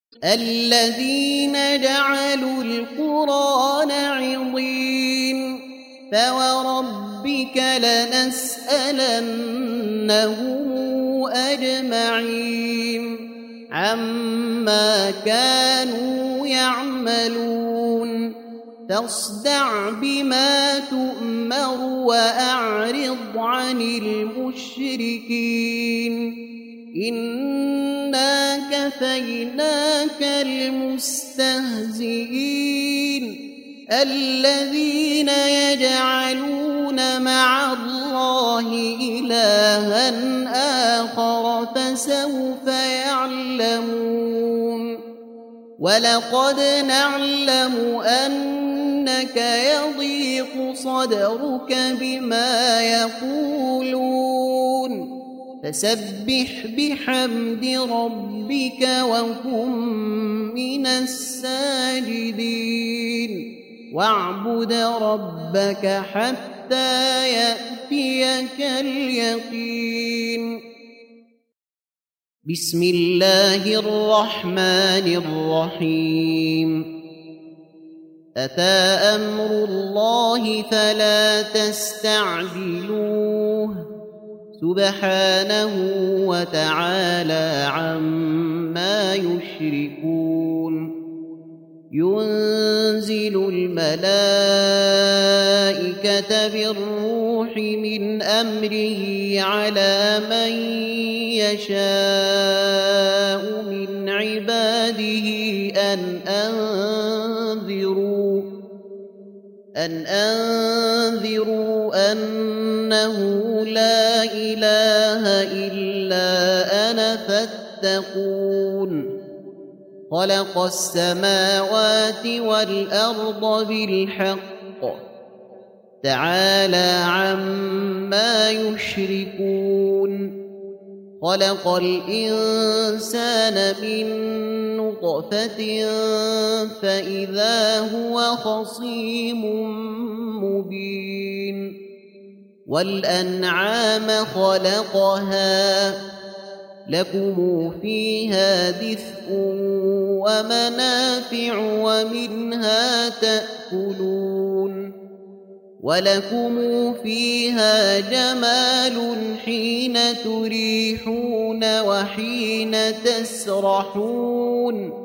الذين جعلوا القرآن عضين فوربك لنسألنهم أجمعين عما كانوا يعملون فاصدع بما تؤمر وأعرض عن المشركين إنا كفيناك المستهزئين الذين يجعلون مع الله إلها آخر فسوف يعلمون ولقد نعلم أنك يضيق صدرك بما يقولون فسبح بحمد ربك وكن من الساجدين واعبد ربك حتى يأتيك اليقين بسم الله الرحمن الرحيم أتى أمر الله فلا تستعجلوه سبحانه وتعالى عما يشركون ينزل الملائكة بالروح من أمره على من يشاء من عباده أن أنذروا أنه لا إله إلا أنا فاتقون خلق السماوات والأرض بالحق تعالى عما يشركون خلق الإنسان من نطفة فإذا هو خصيم مبين والأنعام خلقها لكم فيها دفء ومنافع ومنها تأكلون ولكم فيها جمال حين تريحون وحين تسرحون